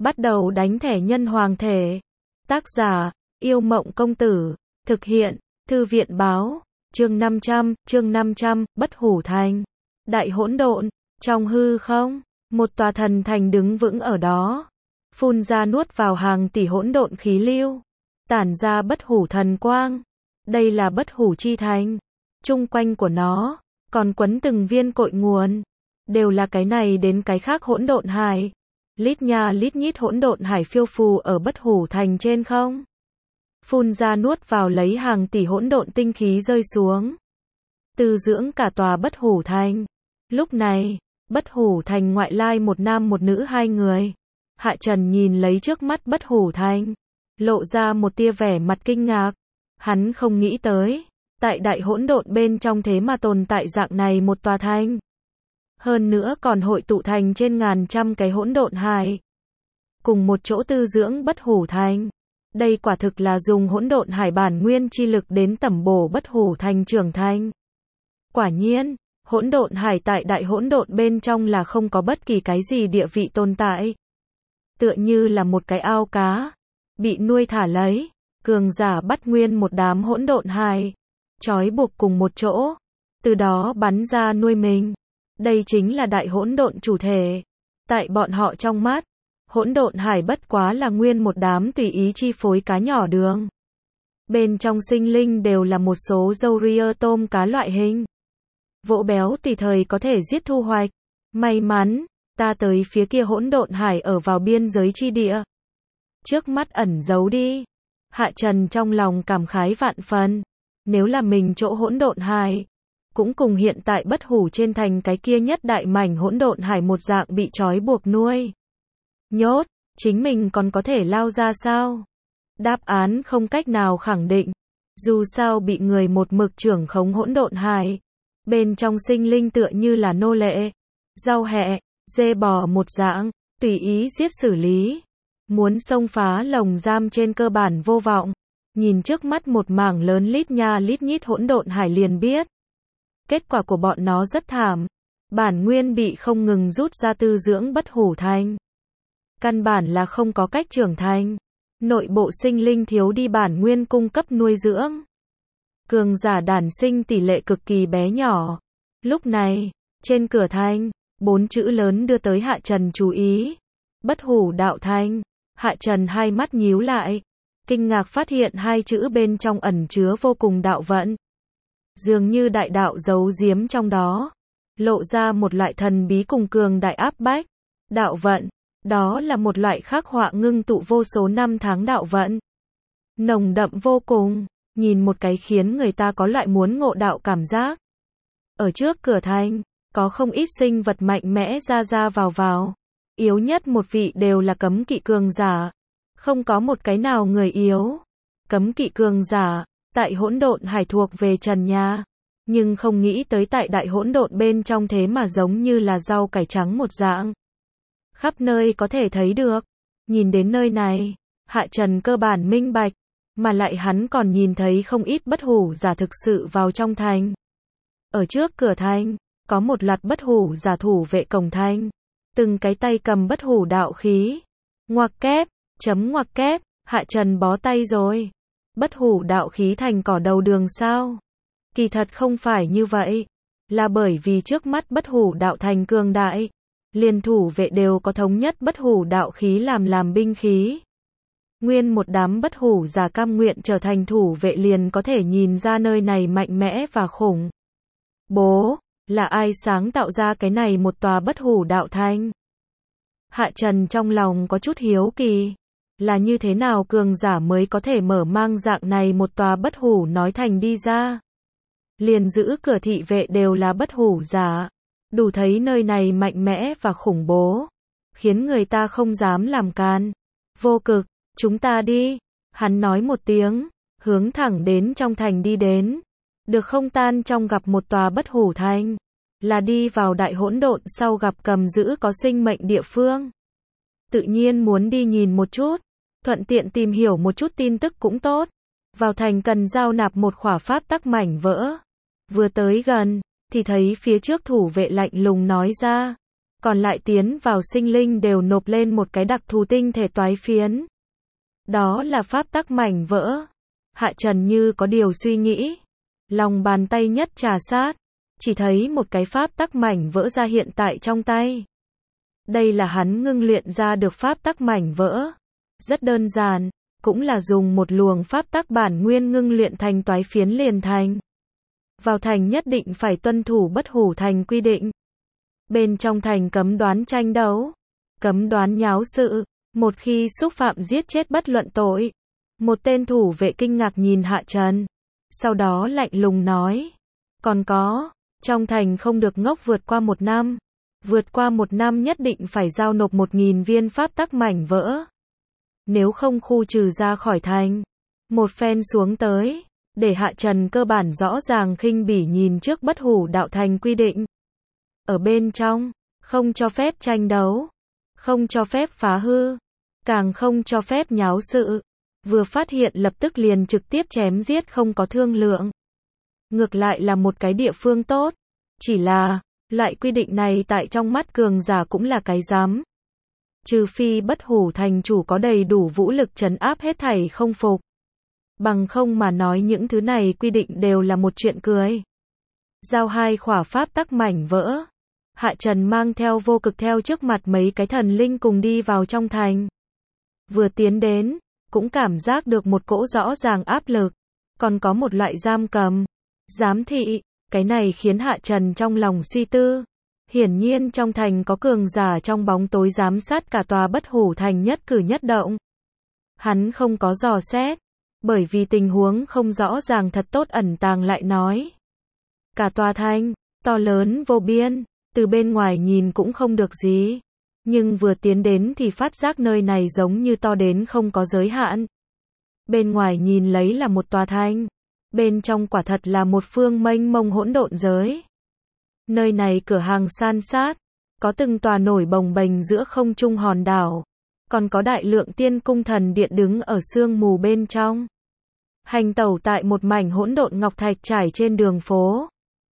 Bắt đầu đánh thẻ nhân hoàng thể. Tác giả, Yêu Mộng Công Tử. Thực hiện, Thư viện Báo. Chương 500, Bất Hủ Thành. Đại hỗn độn, trong hư không, một tòa thần thành đứng vững ở đó. Phun ra nuốt vào hàng tỷ hỗn độn khí lưu. Tản ra bất hủ thần quang. Đây là bất hủ chi thành. Chung quanh của nó, còn quấn từng viên cội nguồn. Đều là cái này đến cái khác hỗn độn hải. Lít nha lít nhít hỗn độn hải phiêu phù ở bất hủ thành trên không. Phun ra nuốt vào lấy hàng tỷ hỗn độn tinh khí rơi xuống. Tư dưỡng cả tòa bất hủ thành. Lúc này, bất hủ thành ngoại lai một nam một nữ hai người. Hạ Trần nhìn lấy trước mắt bất hủ thành. Lộ ra một tia vẻ mặt kinh ngạc. Hắn không nghĩ tới. Tại đại hỗn độn bên trong thế mà tồn tại dạng này một tòa thành. Hơn nữa còn hội tụ thành trên ngàn trăm cái hỗn độn hải. Cùng một chỗ tư dưỡng bất hủ thành. Đây quả thực là dùng hỗn độn hải bản nguyên chi lực đến tẩm bổ bất hủ thành trưởng thành. Quả nhiên, hỗn độn hải tại đại hỗn độn bên trong là không có bất kỳ cái gì địa vị tồn tại. Tựa như là một cái ao cá, bị nuôi thả lấy, cường giả bắt nguyên một đám hỗn độn hải, trói buộc cùng một chỗ, từ đó bắn ra nuôi mình. Đây chính là đại hỗn độn chủ thể. Tại bọn họ trong mắt, hỗn độn hải bất quá là nguyên một đám tùy ý chi phối cá nhỏ đường. Bên trong sinh linh đều là một số râu ria tôm cá loại hình. Vỗ béo tùy thời có thể giết thu hoạch. May mắn, ta tới phía kia hỗn độn hải ở vào biên giới chi địa. Trước mắt ẩn giấu đi. Hạ Trần trong lòng cảm khái vạn phần. Nếu là mình chỗ hỗn độn hải, cũng cùng hiện tại bất hủ trên thành cái kia nhất đại mảnh hỗn độn hải một dạng bị trói buộc nuôi. Nhốt, chính mình còn có thể lao ra sao? Đáp án không cách nào khẳng định. Dù sao bị người một mực trưởng khống hỗn độn hải. Bên trong sinh linh tựa như là nô lệ, rau hẹ, dê bò một dạng, tùy ý giết xử lý. Muốn xông phá lồng giam trên cơ bản vô vọng. Nhìn trước mắt một mảng lớn lít nha lít nhít hỗn độn hải liền biết. Kết quả của bọn nó rất thảm. Bản nguyên bị không ngừng rút ra tư dưỡng bất hủ thành. Căn bản là không có cách trưởng thành. Nội bộ sinh linh thiếu đi bản nguyên cung cấp nuôi dưỡng. Cường giả đản sinh tỷ lệ cực kỳ bé nhỏ. Lúc này, trên cửa thành, 4 chữ lớn đưa tới Hạ Trần chú ý. Bất hủ đạo thành. Hạ Trần hai mắt nhíu lại. Kinh ngạc phát hiện hai chữ bên trong ẩn chứa vô cùng đạo vận. Dường như đại đạo giấu giếm trong đó. Lộ ra một loại thần bí cùng cường đại áp bách. Đạo vận. Đó là một loại khắc họa ngưng tụ vô số năm tháng đạo vận. Nồng đậm vô cùng. Nhìn một cái khiến người ta có loại muốn ngộ đạo cảm giác. Ở trước cửa thành, có không ít sinh vật mạnh mẽ ra vào. Yếu nhất một vị đều là cấm kỵ cường giả. Không có một cái nào người yếu. Cấm kỵ cường giả, tại hỗn độn hải thuộc về trần nhà. Nhưng không nghĩ tới tại đại hỗn độn bên trong thế mà giống như là rau cải trắng một dạng. Khắp nơi có thể thấy được. Nhìn đến nơi này, Hạ Trần cơ bản minh bạch. Mà lại hắn còn nhìn thấy không ít bất hủ giả thực sự vào trong thành. Ở trước cửa thành, có một loạt bất hủ giả thủ vệ cổng thành. Từng cái tay cầm bất hủ đạo khí. Ngoặc kép, ngoặc kép, Hạ Trần bó tay rồi. Bất hủ đạo khí thành cỏ đầu đường sao? Kỳ thật không phải như vậy. Là bởi vì trước mắt bất hủ đạo thành cường đại. Liền thủ vệ đều có thống nhất bất hủ đạo khí làm binh khí. Nguyên một đám bất hủ giả cam nguyện trở thành thủ vệ liền có thể nhìn ra nơi này mạnh mẽ và khủng. Bố, là ai sáng tạo ra cái này một tòa bất hủ đạo thành? Hạ Trần trong lòng có chút hiếu kỳ. Là như thế nào cường giả mới có thể mở mang dạng này một tòa bất hủ nói thành đi ra? Liền giữ cửa thị vệ đều là bất hủ giả. Đủ thấy nơi này mạnh mẽ và khủng bố. Khiến người ta không dám làm can. Vô cực. Chúng ta đi, hắn nói một tiếng, hướng thẳng đến trong thành đi đến. Được không tan trong gặp một tòa bất hủ thành, là đi vào đại hỗn độn sau gặp cầm giữ có sinh mệnh địa phương. Tự nhiên muốn đi nhìn một chút, thuận tiện tìm hiểu một chút tin tức cũng tốt. Vào thành cần giao nạp một khỏa pháp tắc mảnh vỡ. Vừa tới gần, thì thấy phía trước thủ vệ lạnh lùng nói ra. còn lại tiến vào sinh linh đều nộp lên một cái đặc thù tinh thể toái phiến. Đó là pháp tắc mảnh vỡ. Hạ Trần như có điều suy nghĩ. Lòng bàn tay nhất trà sát. Chỉ thấy một cái pháp tắc mảnh vỡ ra hiện tại trong tay. Đây là hắn ngưng luyện ra được pháp tắc mảnh vỡ. Rất đơn giản, cũng là dùng một luồng pháp tắc bản nguyên ngưng luyện thành toái phiến liền thành. Vào thành nhất định phải tuân thủ bất hủ thành quy định. Bên trong thành cấm đoán tranh đấu, cấm đoán nháo sự, một khi xúc phạm giết chết bất luận tội. Một tên thủ vệ kinh ngạc nhìn Hạ Trần, sau đó lạnh lùng nói, còn có, trong thành không được ngốc vượt qua 1 năm. Vượt qua 1 năm nhất định phải giao nộp 1.000 viên pháp tắc mảnh vỡ. Nếu không khu trừ ra khỏi thành. Một phen xuống tới, để Hạ Trần cơ bản rõ ràng khinh bỉ nhìn trước bất hủ đạo thành quy định. Ở bên trong, không cho phép tranh đấu, không cho phép phá hư, càng không cho phép nháo sự. Vừa phát hiện lập tức liền trực tiếp chém giết không có thương lượng. Ngược lại là một cái địa phương tốt, chỉ là, loại quy định này tại trong mắt cường giả cũng là cái rắm. Trừ phi bất hủ thành chủ có đầy đủ vũ lực trấn áp hết thảy không phục. Bằng không mà nói những thứ này quy định đều là một chuyện cười. Giao 2 khỏa pháp tắc mảnh vỡ. Hạ Trần mang theo vô cực theo trước mặt mấy cái thần linh cùng đi vào trong thành. Vừa tiến đến, cũng cảm giác được một cỗ rõ ràng áp lực. Còn có một loại giam cầm, giám thị. Cái này khiến Hạ Trần trong lòng suy tư. Hiển nhiên trong thành có cường giả trong bóng tối giám sát cả tòa bất hủ thành nhất cử nhất động. Hắn không có dò xét, bởi vì tình huống không rõ ràng thật tốt ẩn tàng lại nói. Cả tòa thành, to lớn vô biên, từ bên ngoài nhìn cũng không được gì. Nhưng vừa tiến đến thì phát giác nơi này giống như to đến không có giới hạn. Bên ngoài nhìn lấy là một tòa thành. Bên trong quả thật là một phương mênh mông hỗn độn giới. Nơi này cửa hàng san sát, có từng tòa nổi bồng bềnh giữa không trung hòn đảo, còn có đại lượng tiên cung thần điện đứng ở sương mù bên trong. Hành tẩu tại một mảnh hỗn độn ngọc thạch trải trên đường phố.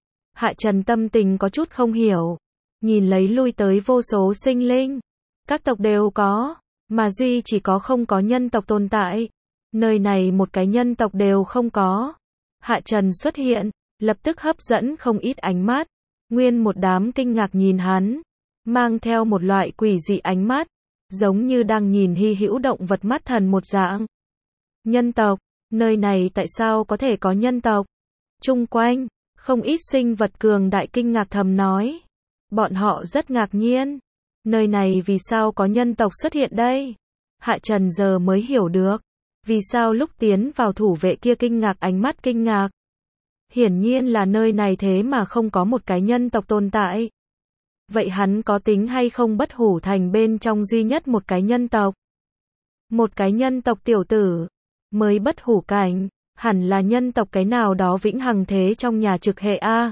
Hạ Trần tâm tình có chút không hiểu, nhìn lấy lui tới vô số sinh linh, các tộc đều có, mà duy chỉ có không có nhân tộc tồn tại. Nơi này một cái nhân tộc đều không có. Hạ Trần xuất hiện, lập tức hấp dẫn không ít ánh mắt. Nguyên một đám kinh ngạc nhìn hắn, mang theo một loại quỷ dị ánh mắt, giống như đang nhìn hy hữu động vật mắt thần một dạng. Nhân tộc, nơi này tại sao có thể có nhân tộc? Chung quanh, không ít sinh vật cường đại kinh ngạc thầm nói. Bọn họ rất ngạc nhiên. Nơi này vì sao có nhân tộc xuất hiện đây? Hạ Trần giờ mới hiểu được. Vì sao lúc tiến vào thủ vệ kia kinh ngạc ánh mắt kinh ngạc. Hiển nhiên là nơi này thế mà không có một cái nhân tộc tồn tại. Vậy hắn có tính hay không bất hủ thành bên trong duy nhất một cái nhân tộc? Một cái nhân tộc tiểu tử, mới bất hủ cảnh, hẳn là nhân tộc cái nào đó vĩnh hằng thế trong nhà trực hệ A.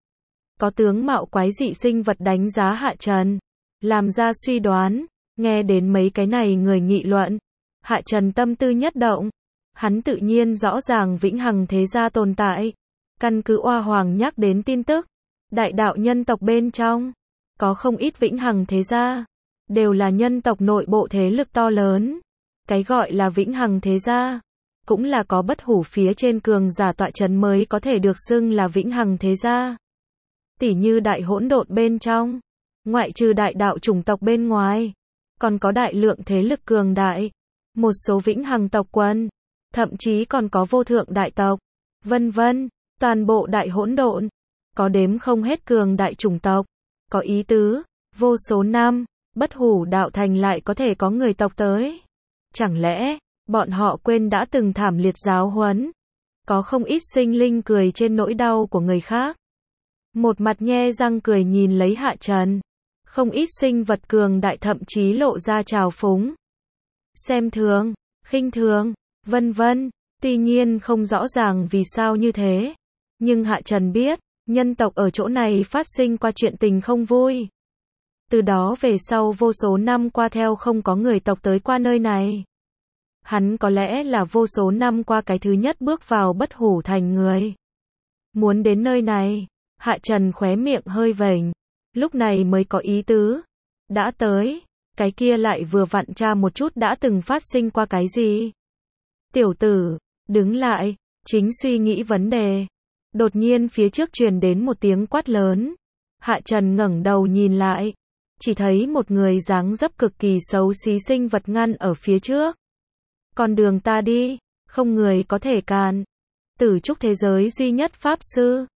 Có tướng mạo quái dị sinh vật đánh giá Hạ Trần, làm ra suy đoán, nghe đến mấy cái này người nghị luận. Hạ Trần tâm tư nhất động, hắn tự nhiên rõ ràng vĩnh hằng thế gia tồn tại. Căn cứ Oa Hoàng nhắc đến tin tức, đại đạo nhân tộc bên trong, có không ít vĩnh hằng thế gia, đều là nhân tộc nội bộ thế lực to lớn. Cái gọi là vĩnh hằng thế gia, cũng là có bất hủ phía trên cường giả tọa chấn mới có thể được xưng là vĩnh hằng thế gia. Tỉ như đại hỗn độn bên trong, ngoại trừ đại đạo chủng tộc bên ngoài, còn có đại lượng thế lực cường đại, một số vĩnh hằng tộc quân, thậm chí còn có vô thượng đại tộc, vân vân. Toàn bộ đại hỗn độn, có đếm không hết cường đại chủng tộc, có ý tứ, vô số năm, bất hủ đạo thành lại có thể có người tộc tới. Chẳng lẽ, bọn họ quên đã từng thảm liệt giáo huấn? Có không ít sinh linh cười trên nỗi đau của người khác. Một mặt nhe răng cười nhìn lấy Hạ Trần. Không ít sinh vật cường đại thậm chí lộ ra trào phúng. Xem thường, khinh thường, vân vân. Tuy nhiên không rõ ràng vì sao như thế. Nhưng Hạ Trần biết, nhân tộc ở chỗ này phát sinh qua chuyện tình không vui. Từ đó về sau vô số năm qua theo không có người tộc tới qua nơi này. Hắn có lẽ là vô số năm qua cái thứ nhất bước vào bất hủ thành người. Muốn đến nơi này, Hạ Trần khóe miệng hơi vểnh, Lúc này mới có ý tứ. Đã tới, cái kia lại vừa vặn tra một chút đã từng phát sinh qua cái gì. Tiểu tử, đứng lại, chính suy nghĩ vấn đề. Đột nhiên phía trước truyền đến một tiếng quát lớn. Hạ Trần ngẩng đầu nhìn lại, chỉ thấy một người dáng dấp cực kỳ xấu xí sinh vật ngăn ở phía trước. Con đường ta đi, không người có thể cản. Tử trúc thế giới duy nhất pháp sư,